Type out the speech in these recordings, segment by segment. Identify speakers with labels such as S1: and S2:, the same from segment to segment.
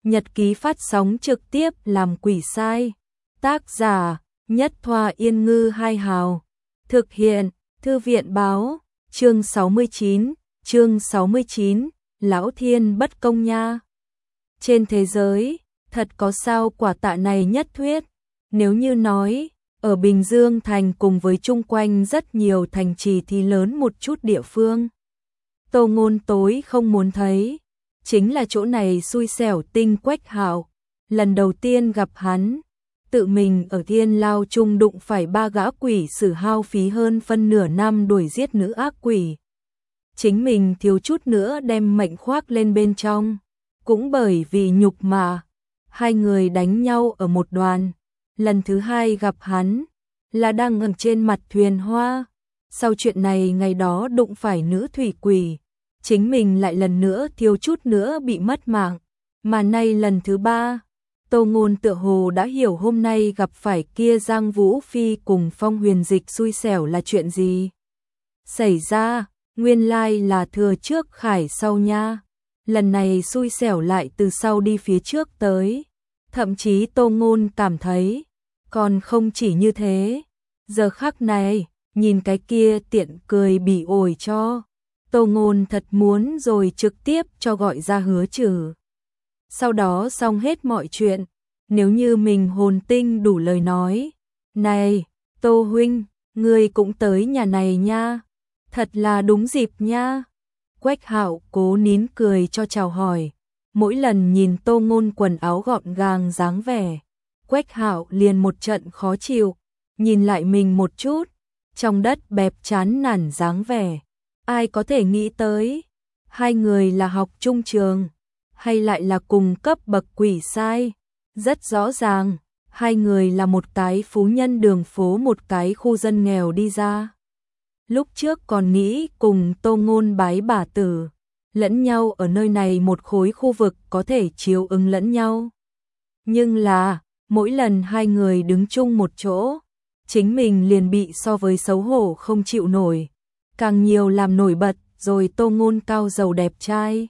S1: Nhật ký phát sóng trực tiếp làm quỷ sai. Tác giả Nhất Thoa Yên Ngư Hai Hào. Thực hiện Thư viện Báo. Chương 69, Lão Thiên bất công nha. Trên thế giới, thật có sao quả tạ này nhất thuyết. Nếu như nói, ở Bình Dương thành cùng với chung quanh rất nhiều thành trì thì lớn một chút địa phương, Tô Ngôn tối không muốn thấy, chính là chỗ này xui xẻo Tinh Quách Hạo. Lần đầu tiên gặp hắn, tự mình ở thiên lao chung đụng phải ba gã quỷ sử hao phí hơn phân nửa năm đuổi giết nữ ác quỷ. Chính mình thiếu chút nữa đem mệnh khoác lên bên trong, cũng bởi vì nhục mà, hai người đánh nhau ở một đoàn. Lần thứ hai gặp hắn, là đang ở trên mặt thuyền hoa. Sau chuyện này ngày đó đụng phải nữ thủy quỷ, chính mình lại lần nữa thiếu chút nữa bị mất mạng. Mà nay lần thứ ba, Tô Ngôn tựa hồ đã hiểu hôm nay gặp phải kia Giang Vũ Phi cùng Phong Huyền Dịch xui xẻo là chuyện gì xảy ra. Nguyên lai là thừa trước khải sau nha. Lần này xui xẻo lại từ sau đi phía trước tới. Thậm chí Tô Ngôn cảm thấy, còn không chỉ như thế. Giờ khắc này, nhìn cái kia tiện cười bỉ ổi cho, Tô Ngôn thật muốn rồi trực tiếp cho gọi ra Hứa Trừ. Sau đó xong hết mọi chuyện, nếu như mình hồn tinh đủ lời nói. Này, Tô huynh, ngươi cũng tới nhà này nha. Thật là đúng dịp nha. Quách Hạo cố nín cười cho chào hỏi. Mỗi lần nhìn Tô Ngôn quần áo gọn gàng dáng vẻ, Quách Hạo liền một trận khó chịu. Nhìn lại mình một chút, trong đất bẹp chán nản dáng vẻ. Ai có thể nghĩ tới, hai người là học chung trường, hay lại là cùng cấp bậc quỷ sai. Rất rõ ràng, hai người là một cái phú nhân đường phố, một cái khu dân nghèo đi ra. Lúc trước còn nghĩ cùng Tô Ngôn bái bà tử, lẫn nhau ở nơi này một khối khu vực có thể chiếu ứng lẫn nhau. Nhưng là, mỗi lần hai người đứng chung một chỗ, chính mình liền bị so với xấu hổ không chịu nổi. Càng nhiều làm nổi bật rồi Tô Ngôn cao giàu đẹp trai,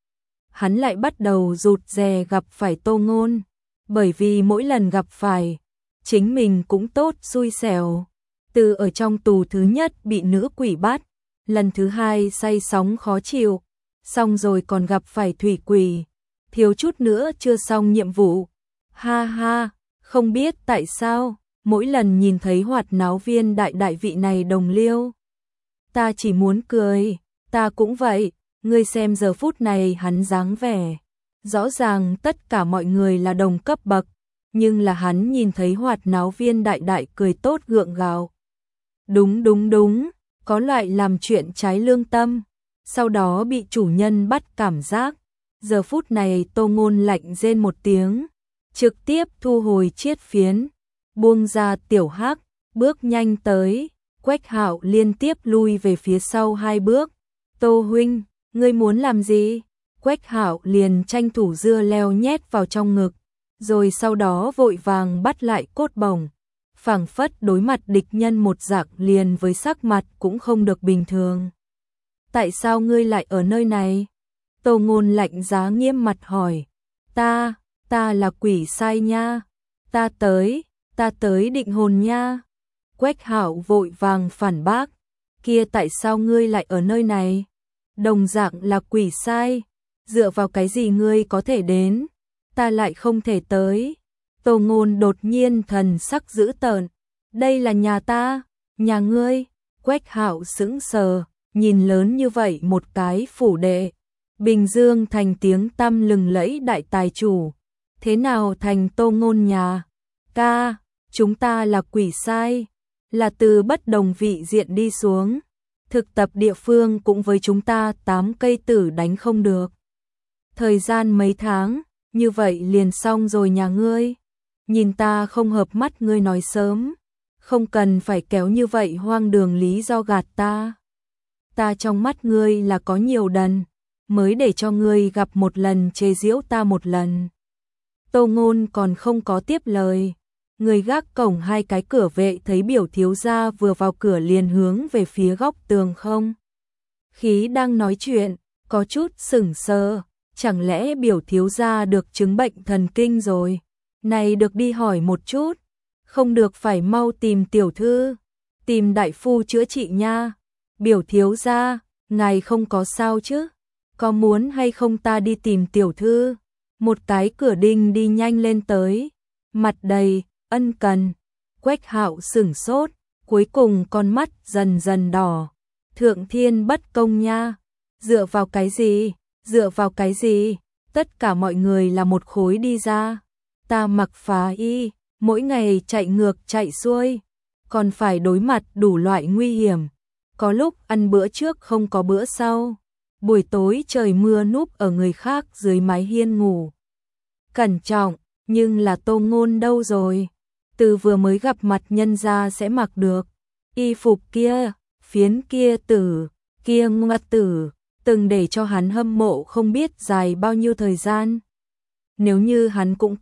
S1: hắn lại bắt đầu rụt rè gặp phải Tô Ngôn. Bởi vì mỗi lần gặp phải, chính mình cũng tốt xui xẻo. Từ ở trong tù thứ nhất bị nữ quỷ bắt, lần thứ hai say sóng khó chịu, xong rồi còn gặp phải thủy quỷ, thiếu chút nữa chưa xong nhiệm vụ. Ha ha, không biết tại sao, mỗi lần nhìn thấy Hoạt Náo Viên đại vị này đồng liêu, ta chỉ muốn cười. Ta cũng vậy, ngươi xem giờ phút này hắn dáng vẻ. Rõ ràng tất cả mọi người là đồng cấp bậc, nhưng là hắn nhìn thấy Hoạt Náo Viên đại cười tốt gượng gạo. Đúng, có loại làm chuyện trái lương tâm, sau đó bị chủ nhân bắt cảm giác. Giờ phút này Tô Ngôn lạnh rên một tiếng, trực tiếp thu hồi chiết phiến, buông ra Tiểu Hắc, bước nhanh tới. Quách Hạo liên tiếp lui về phía sau hai bước. Tô huynh, ngươi muốn làm gì? Quách Hạo liền tranh thủ dưa leo nhét vào trong ngực, rồi sau đó vội vàng bắt lại cốt bổng. Phảng phất đối mặt địch nhân một dạng, liền với sắc mặt cũng không được bình thường. Tại sao ngươi lại ở nơi này? Tô Ngôn lạnh giá nghiêm mặt hỏi. Ta là quỷ sai nha. Ta tới định hồn nha. Quách Hạo vội vàng phản bác. Kia tại sao ngươi lại ở nơi này? Đồng dạng là quỷ sai, dựa vào cái gì ngươi có thể đến, ta lại không thể tới? Tô Ngôn đột nhiên thần sắc dữ tợn. Đây là nhà ta, nhà ngươi. Quách Hạo sững sờ, nhìn lớn như vậy một cái phủ đệ, Bình Dương thành tiếng tăm lừng lẫy đại tài chủ, thế nào thành Tô Ngôn nhà? Ca, chúng ta là quỷ sai, là từ bất đồng vị diện đi xuống. Thực tập địa phương cũng với chúng ta 8 cây tử đánh không được. Thời gian mấy tháng, như vậy liền xong rồi nhà ngươi. Nhìn ta không hợp mắt ngươi nói sớm, không cần phải kéo như vậy hoang đường lý do gạt ta. Ta trong mắt ngươi là có nhiều đần, mới để cho ngươi gặp một lần chê giễu ta một lần. Tô Ngôn còn không có tiếp lời. Người gác cổng hai cái cửa vệ thấy biểu thiếu gia vừa vào cửa liền hướng về phía góc tường không khí đang nói chuyện, có chút sững sờ. chẳng lẽ biểu thiếu gia được chứng bệnh thần kinh rồi? Này được đi hỏi một chút, không được phải mau tìm tiểu thư, tìm đại phu chữa trị nha. Biểu thiếu gia, ngài không có sao chứ? Có muốn hay không ta đi tìm tiểu thư? Một cái cửa đinh đi nhanh lên tới, mặt đầy ân cần. Quách Hạo sửng sốt, cuối cùng con mắt dần dần đỏ. Thượng thiên bất công nha, dựa vào cái gì? Dựa vào cái gì? Tất cả mọi người là một khối đi ra. Ta mặc phá y, mỗi ngày chạy ngược chạy xuôi, còn phải đối mặt đủ loại nguy hiểm. Có lúc ăn bữa trước không có bữa sau. Buổi tối trời mưa núp ở người khác dưới mái hiên ngủ. Cẩn trọng, nhưng là Tô Ngôn đâu rồi? Từ vừa mới gặp mặt nhân gia sẽ mặc được. Y phục kia, phiến kia tử, kia ngặt tử, từng để cho hắn hâm mộ không biết dài bao nhiêu thời gian. Nếu như hắn cũng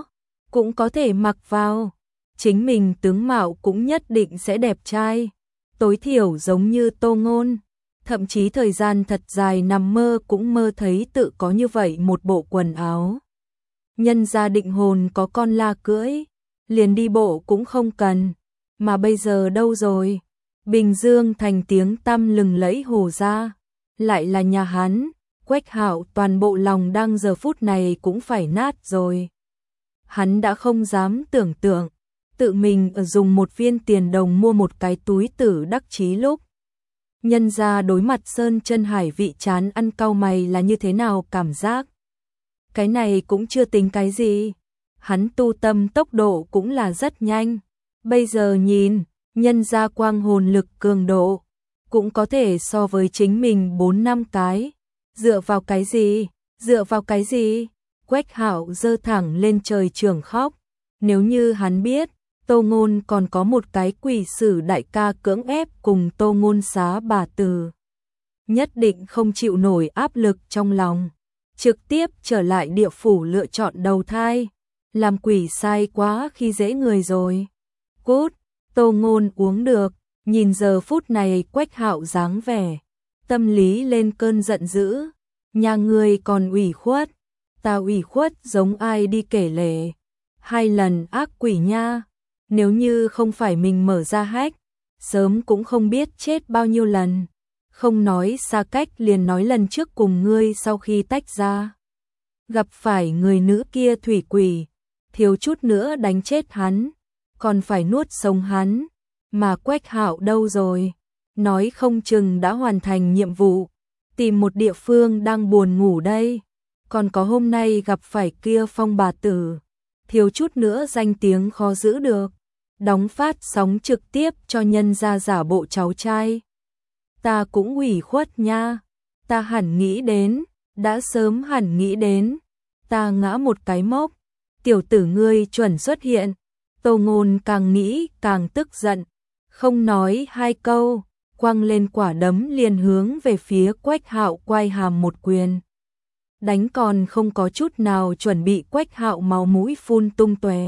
S1: có thể mặc vào, chính mình tướng mạo cũng nhất định sẽ đẹp trai, tối thiểu giống như Tô Ngôn. Thậm chí thời gian thật dài nằm mơ cũng mơ thấy tự có như vậy một bộ quần áo. Nhân gia định hồn có con la cưỡi, liền đi bộ cũng không cần, mà bây giờ đâu rồi? Bình Dương thành tiếng tăm lừng lẫy Hồ gia, lại là nhà hắn. Quách Hạo toàn bộ lòng đang giờ phút này cũng phải nát rồi. Hắn đã không dám tưởng tượng, tự mình dùng một viên tiền đồng mua một cái túi tử đắc chí lúc. Nhân gia đối mặt sơn chân hải vị chán ăn cau mày là như thế nào cảm giác. Cái này cũng chưa tính cái gì, hắn tu tâm tốc độ cũng là rất nhanh. Bây giờ nhìn, nhân gia quang hồn lực cường độ, cũng có thể so với chính mình 4 năm cái. Dựa vào cái gì? Dựa vào cái gì? Quách Hạo giơ thẳng lên trời trường khóc. Nếu như hắn biết, Tô Ngôn còn có một cái quỷ sử đại ca cưỡng ép cùng Tô Ngôn xá bà từ, nhất định không chịu nổi áp lực trong lòng, trực tiếp trở lại địa phủ lựa chọn đầu thai. Làm quỷ sai quá khi dễ người rồi. Cút, Tô Ngôn uống được, nhìn giờ phút này Quách Hạo dáng vẻ, tâm lý lên cơn giận dữ. Nhà ngươi còn ủy khuất, ta ủy khuất giống ai đi kể lể. 2 lần ác quỷ nha, nếu như không phải mình mở ra hách, sớm cũng không biết chết bao nhiêu lần. Không nói xa cách liền nói lần trước cùng ngươi sau khi tách ra, gặp phải người nữ kia thủy quỷ, thiếu chút nữa đánh chết hắn, còn phải nuốt sống hắn. Mà Quách Hạo đâu rồi? Nói không chừng đã hoàn thành nhiệm vụ, tìm một địa phương đang buồn ngủ đây. Còn có hôm nay gặp phải kia Phong bà tử, thiếu chút nữa danh tiếng khó giữ được, đóng phát sóng trực tiếp cho nhân gia giả bộ cháu trai. Ta cũng ủy khuất nha, ta hẳn nghĩ đến, đã sớm hẳn nghĩ đến. Ta ngã một cái mốc, tiểu tử ngươi chuẩn xuất hiện. Tô Ngôn càng nghĩ càng tức giận, không nói 2 câu, quăng lên quả đấm liền hướng về phía Quách Hạo quay hàm một quyền. Đánh còn không có chút nào chuẩn bị, Quách Hạo máu mũi phun tung tóe,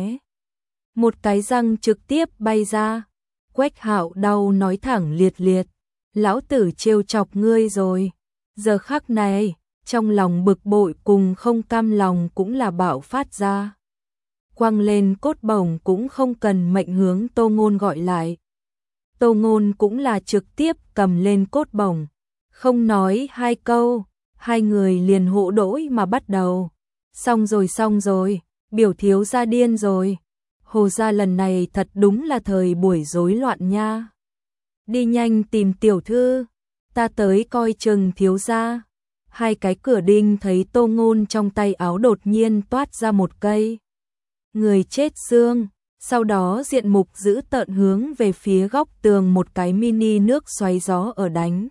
S1: một cái răng trực tiếp bay ra. Quách Hạo đau nói thẳng liệt liệt, lão tử trêu chọc ngươi rồi. Giờ khắc này, trong lòng bực bội cùng không cam lòng cũng là bạo phát ra. Quăng lên cốt bổng cũng không cần mệnh hướng Tô Ngôn gọi lại. Tô Ngôn cũng là trực tiếp cầm lên cốt bổng, không nói 2 câu, 2 người liền hỗ đỗi mà bắt đầu. Xong rồi, biểu thiếu gia điên rồi. Hồ gia lần này thật đúng là thời buổi rối loạn nha. Đi nhanh tìm tiểu thư, ta tới coi chừng thiếu gia. 2 cái cửa đinh thấy Tô Ngôn trong tay áo đột nhiên toát ra một cây người chết xương, sau đó diện mục giữ tợn hướng về phía góc tường một cái mini nước xoáy gió ở đánh.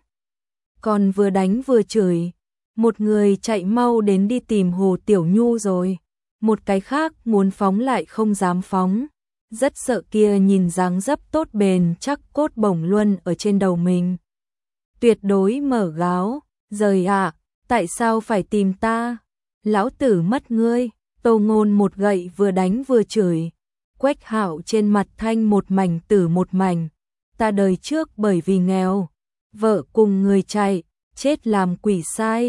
S1: Còn vừa đánh vừa chửi, một người chạy mau đến đi tìm Hồ Tiểu Nhu rồi, một cái khác muốn phóng lại không dám phóng, rất sợ kia nhìn dáng dấp tốt bền chắc cốt bổng luân ở trên đầu mình. Tuyệt đối mở gáo, rời ạ, tại sao phải tìm ta? Lão tử mất ngươi. Tô Ngôn một gậy vừa đánh vừa chửi. Quách Hạo trên mặt thanh một mảnh tử một mảnh. Ta đời trước bởi vì nghèo, vợ cùng người chạy, chết làm quỷ sai,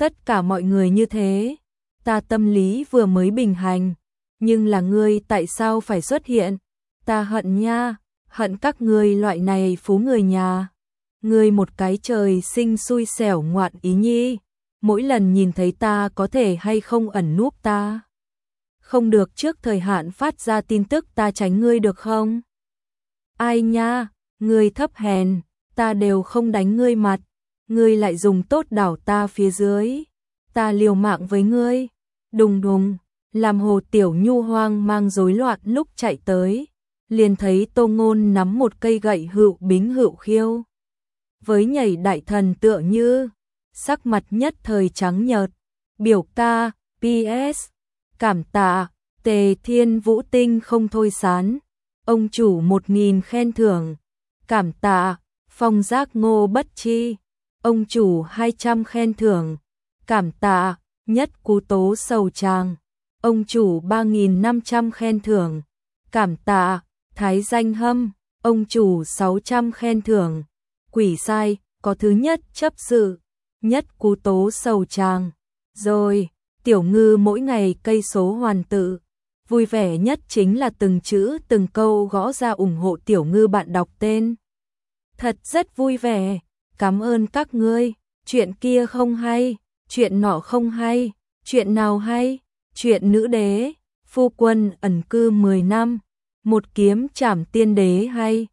S1: tất cả mọi người như thế, ta tâm lý vừa mới bình hành, nhưng là ngươi tại sao phải xuất hiện? Ta hận nha, hận các ngươi loại này phú người nhà. Ngươi một cái trời sinh xui xẻo ngoạn ý nhi, mỗi lần nhìn thấy ta có thể hay không ẩn núp ta? Không được trước thời hạn phát ra tin tức ta tránh ngươi được không? Ai nha, ngươi thấp hèn, ta đều không đánh ngươi mặt, ngươi lại dùng tốt đảo ta phía dưới, ta liều mạng với ngươi. Đùng đùng, làm Hồ Tiểu Nhu hoang mang rối loạn lúc chạy tới, liền thấy Tô Ngôn nắm một cây gậy hựu bính hựu khiêu. Với nhảy đại thần tựa như, sắc mặt nhất thời trắng nhợt, biểu ca, PS, cảm tạ, Tề Thiên Vũ Tinh không thôi sán, ông chủ 1000 khen thưởng, cảm tạ, Phong Giác Ngô Bất Chi, ông chủ 200 khen thưởng, cảm tạ, Nhất Cú Tố Sầu Tràng, ông chủ 3500 khen thưởng, cảm tạ, Thái Danh Hâm, ông chủ 600 khen thưởng, quỷ sai, có thứ nhất chấp sự, Nhất Cú Tố Sầu Tràng, rồi, Tiểu Ngư mỗi ngày cây số hoàn tự, vui vẻ nhất chính là từng chữ từng câu gõ ra ủng hộ Tiểu Ngư bạn đọc tên. Thật rất vui vẻ, cảm ơn các ngươi, chuyện kia không hay, chuyện nọ không hay, chuyện nào hay, chuyện nữ đế, phu quân ẩn cư 10 năm, một kiếm trảm tiên đế hay.